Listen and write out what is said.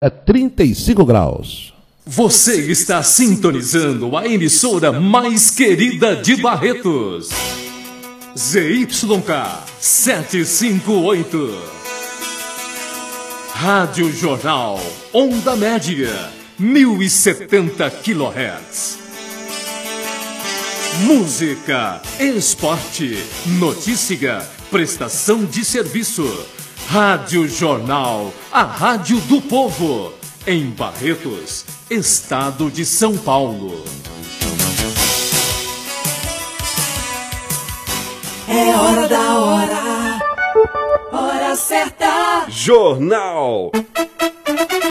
É 35 graus. Você está sintonizando a emissora mais querida de Barretos. ZYK 758. Rádio Jornal, onda média, 1070 kHz. Música, esporte, notícia, prestação de serviço. Rádio Jornal, a rádio do povo. Em Barretos, estado de São Paulo. É hora da hora. Hora certa. Jornal